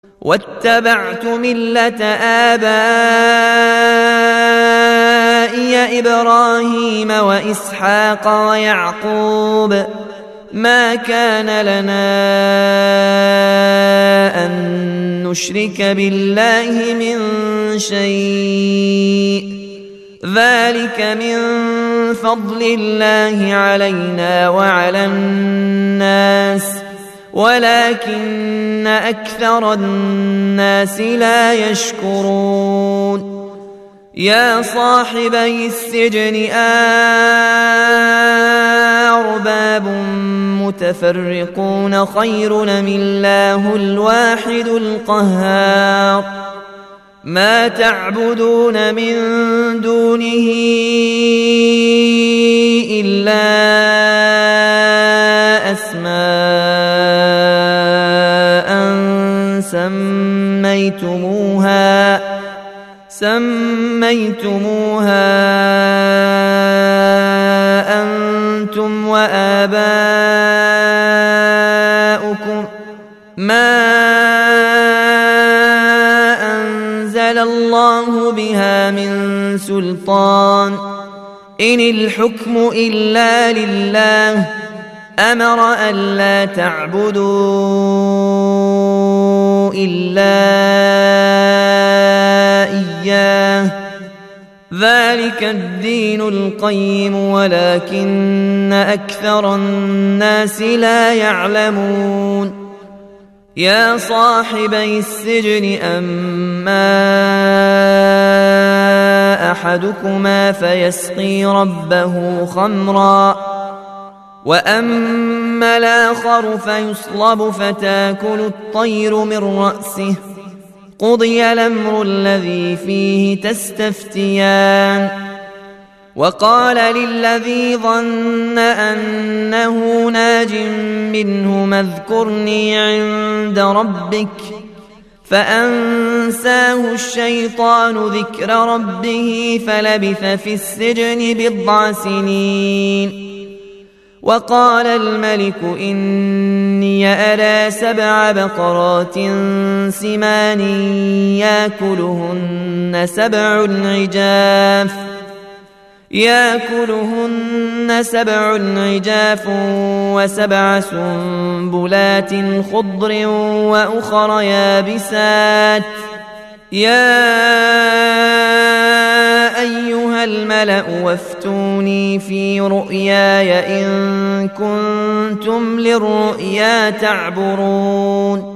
واتبعت ملة آبائي إبراهيم وإسحاق ويعقوب ما كان لنا أن نشرك بالله من شيء ذلك من فضل الله علينا وعلى الناس ولكن أكثر الناس لا يشكرون يا صاحبي السجن أرباب متفرقون خير أم الله الواحد القهار ما تعبدون من دونه إلا أسماء سميتموها أنتم وآباؤكم ما أنزل الله بها من سلطان إن الحكم إلا لله أمر ألا تعبدوا إلا إياه ذلك الدين القيم ولكن أكثر الناس لا يعلمون يا صاحبي السجن أما أحدكما فيسقي ربه خمرا وأما الآخر فيصلب فتاكل الطير من رأسه قضي الأمر الذي فيه تستفتيان وقال للذي ظن أنه ناج منهما اذكرني عند ربك فأنساه الشيطان ذكر ربه فلبث في السجن 9 سنين وقال الملك إني أرى 7 بقرات سمان يأكلهن 7 عجاف و7 سنبلات خضر وأخر يابسات يا أيها الملأ وافتوني في رؤياي إن كنتم للرؤيا تعبرون